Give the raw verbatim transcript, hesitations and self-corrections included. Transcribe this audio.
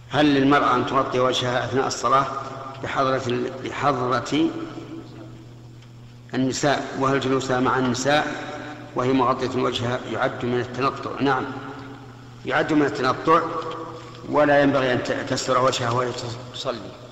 هل للمرأة أن تغطي وجهها أثناء الصلاة بحضرة بحضرة النساء، وهل جلوسها مع النساء وهي مغطية وجهها يعد من التنطع؟ نعم، يعد من التنطع، ولا ينبغي أن تستر وجهها وهي تصلي.